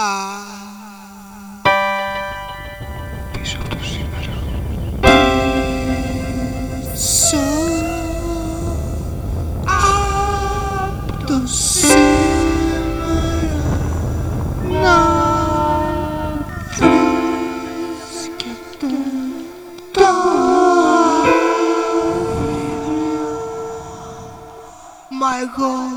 Πίσω από το σήμερα. Πίσω από το σήμερα να βρίσκεται το αύριο. Μα εγώ